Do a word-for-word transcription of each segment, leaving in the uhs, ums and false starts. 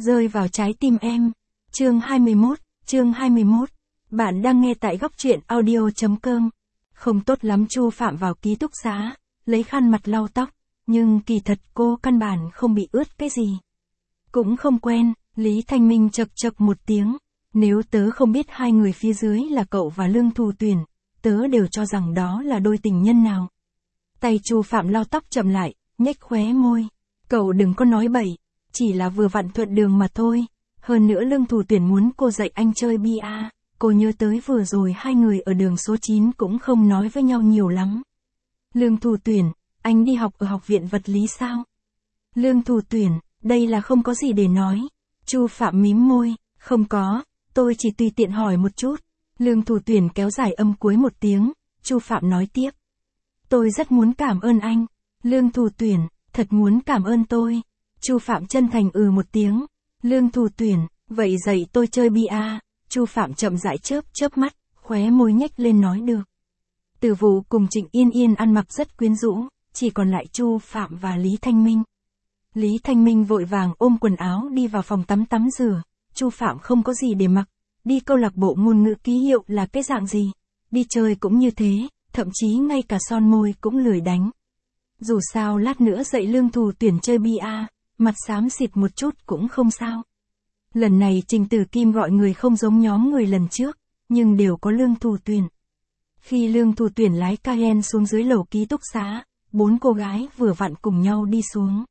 rơi vào trái tim em. Chương hai mươi mốt, chương hai mươi mốt. Bạn đang nghe tại góc truyện audio chấm com. Không tốt lắm Chu Phạm vào ký túc xá, lấy khăn mặt lau tóc, nhưng kỳ thật cô căn bản không bị ướt cái gì. Cũng không quen, Lý Thanh Minh chậc chậc một tiếng. Nếu tớ không biết hai người phía dưới là cậu và Lương Thù Tuyển, tớ đều cho rằng đó là đôi tình nhân nào. Tay Chu Phạm lau tóc chậm lại, nhếch khóe môi. Cậu đừng có nói bậy, chỉ là vừa vặn thuận đường mà thôi. Hơn nữa Lương Thù Tuyển muốn cô dạy anh chơi bia, cô nhớ tới vừa rồi hai người ở đường số chín cũng không nói với nhau nhiều lắm. Lương Thù Tuyển, anh đi học ở học viện vật lý sao? Lương Thù Tuyển, đây là không có gì để nói. Chu Phạm mím môi, không có, tôi chỉ tùy tiện hỏi một chút. Lương Thù Tuyển kéo dài âm cuối một tiếng, Chu Phạm nói tiếp. Tôi rất muốn cảm ơn anh. Lương Thù Tuyển, thật muốn cảm ơn tôi. Chu Phạm chân thành ừ một tiếng. Lương Thù Tuyển, vậy dạy tôi chơi bia. Chu Phạm chậm rãi chớp chớp mắt, khóe môi nhếch lên nói được. Từ Vụ cùng Trịnh Yên Yên ăn mặc rất quyến rũ, chỉ còn lại Chu Phạm và Lý Thanh Minh. Lý Thanh Minh vội vàng ôm quần áo đi vào phòng tắm tắm rửa. Chu Phạm không có gì để mặc, đi câu lạc bộ ngôn ngữ ký hiệu là cái dạng gì, đi chơi cũng như thế, thậm chí ngay cả son môi cũng lười đánh. Dù sao lát nữa dạy Lương Thù Tuyển chơi bia, mặt xám xịt một chút cũng không sao. Lần này Trình Tử Kim gọi người không giống nhóm người lần trước, nhưng đều có Lương Thù Tuyển. Khi Lương Thù Tuyển lái Cayenne xuống dưới lầu ký túc xá, bốn cô gái vừa vặn cùng nhau đi xuống.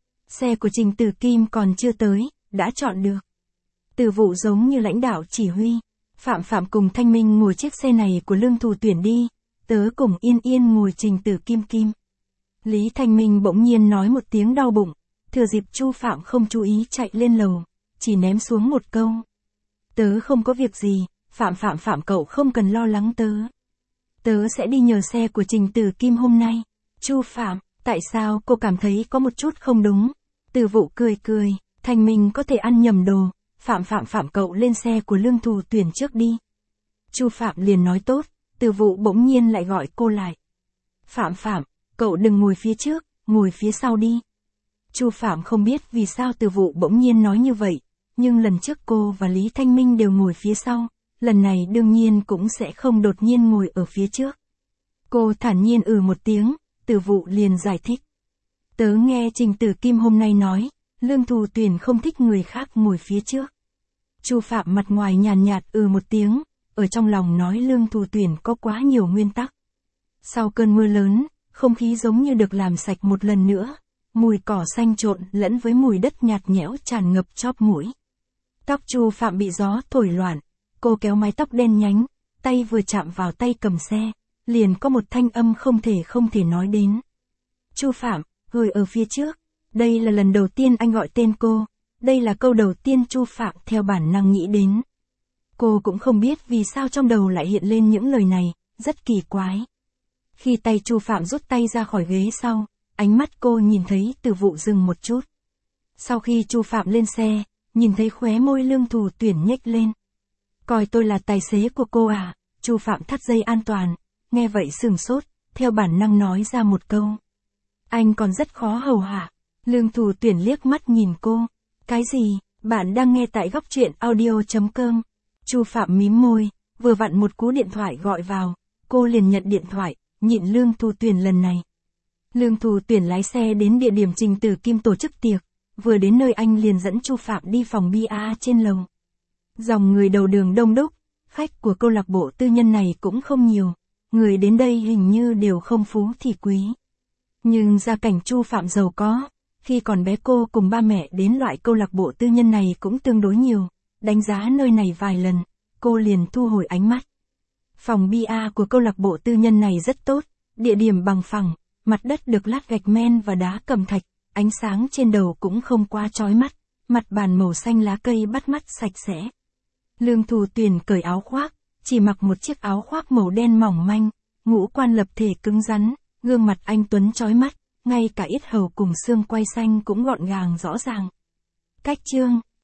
Xe của Trình Tử Kim còn chưa tới, đã chọn được. Từ Vụ giống như lãnh đạo chỉ huy. Phạm Phạm cùng Thanh Minh ngồi chiếc xe này của Lương Thù Tuyển đi, tớ cùng Yên Yên ngồi Trình Tử Kim Kim. Lý Thanh Minh bỗng nhiên nói một tiếng đau bụng, thừa dịp Chu Phạm không chú ý chạy lên lầu, chỉ ném xuống một câu. Tớ không có việc gì, Phạm Phạm Phạm cậu không cần lo lắng tớ. Tớ sẽ đi nhờ xe của Trình Tử Kim hôm nay. Chu Phạm, tại sao cô cảm thấy có một chút không đúng? Từ Vụ cười cười, Thanh Minh có thể ăn nhầm đồ. Phạm Phạm Phạm cậu lên xe của Lương Thù Tuyển trước đi. Chu Phạm liền nói tốt, Từ Vụ bỗng nhiên lại gọi cô lại. Phạm Phạm, cậu đừng ngồi phía trước, ngồi phía sau đi. Chu Phạm không biết vì sao Từ Vụ bỗng nhiên nói như vậy, nhưng lần trước cô và Lý Thanh Minh đều ngồi phía sau, lần này đương nhiên cũng sẽ không đột nhiên ngồi ở phía trước. Cô thản nhiên ừ một tiếng, Từ Vụ liền giải thích. Tớ nghe Trình Tử Kim hôm nay nói, Lương Thù Tuyển không thích người khác ngồi phía trước. Chu Phạm mặt ngoài nhàn nhạt ừ một tiếng, ở trong lòng nói Lương Thù Tuyển có quá nhiều nguyên tắc. Sau cơn mưa lớn, không khí giống như được làm sạch một lần nữa, mùi cỏ xanh trộn lẫn với mùi đất nhạt nhẽo tràn ngập chóp mũi. Tóc Chu Phạm bị gió thổi loạn, cô kéo mái tóc đen nhánh, tay vừa chạm vào tay cầm xe, liền có một thanh âm không thể không thể nói đến. Chu Phạm, ngồi ở phía trước, đây là lần đầu tiên anh gọi tên cô. Đây là câu đầu tiên Chu Phạm theo bản năng nghĩ đến. Cô cũng không biết vì sao trong đầu lại hiện lên những lời này, rất kỳ quái. Khi tay Chu Phạm rút tay ra khỏi ghế sau, ánh mắt cô nhìn thấy Từ Vụ dừng một chút. Sau khi Chu Phạm lên xe, nhìn thấy khóe môi Lương Thù Tuyển nhếch lên. Coi tôi là tài xế của cô à? Chu Phạm thắt dây an toàn, nghe vậy sửng sốt, theo bản năng nói ra một câu. Anh còn rất khó hầu hạ. Lương Thù Tuyển liếc mắt nhìn cô. Cái gì? Bạn đang nghe tại góc truyện audio chấm com. Chu Phạm mím môi, vừa vặn một cú điện thoại gọi vào, cô liền nhận điện thoại, nhịn Lương Thù Tuyển lần này. Lương Thù Tuyển lái xe đến địa điểm Trình Tử Kim tổ chức tiệc, vừa đến nơi anh liền dẫn Chu Phạm đi phòng bia trên lầu. Dòng người đầu đường đông đúc, khách của câu lạc bộ tư nhân này cũng không nhiều, người đến đây hình như đều không phú thì quý. Nhưng gia cảnh Chu Phạm giàu có. Khi còn bé cô cùng ba mẹ đến loại câu lạc bộ tư nhân này cũng tương đối nhiều, đánh giá nơi này vài lần, cô liền thu hồi ánh mắt. Phòng bia của câu lạc bộ tư nhân này rất tốt, địa điểm bằng phẳng, mặt đất được lát gạch men và đá cẩm thạch, ánh sáng trên đầu cũng không quá chói mắt, mặt bàn màu xanh lá cây bắt mắt sạch sẽ. Lương Thù Tuyển cởi áo khoác, chỉ mặc một chiếc áo khoác màu đen mỏng manh, ngũ quan lập thể cứng rắn, gương mặt anh tuấn chói mắt. Ngay cả yết hầu cùng xương quai xanh cũng gọn gàng rõ ràng. Cách chương,